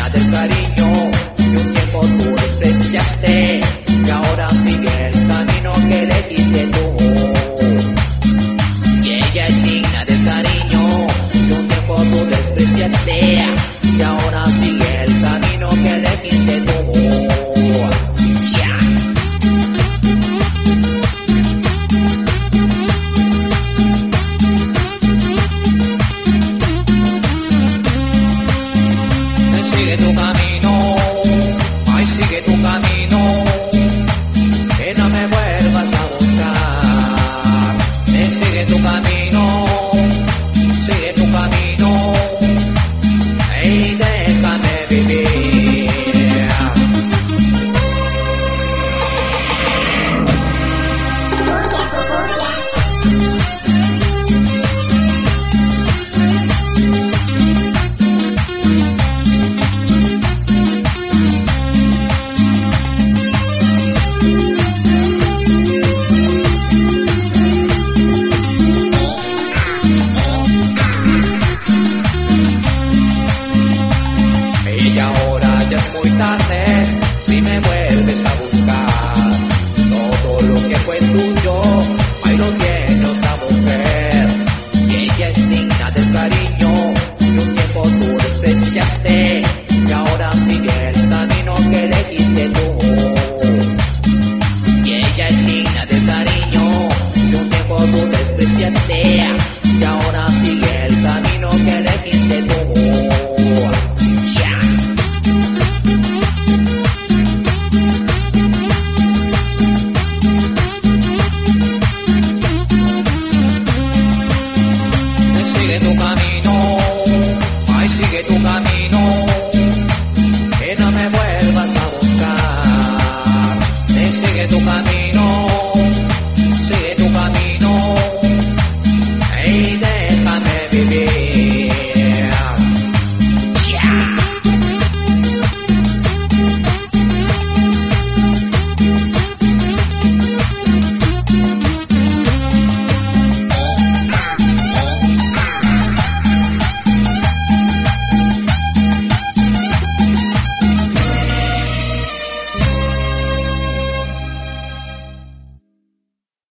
del cariño que un tiempo tú despreciaste y ahora sigue el camino que elegiste tú. Y ella es digna del cariño que un tiempo tú despreciaste y ahora sigue el camino que elegiste tú. Sigue tu camino, ay sigue tu camino, que no me vuelvas a buscar. Sigue tu camino, sigue tu camino, y déjame vivir. Y ahora ya es muy tarde, si me vuelves a buscar.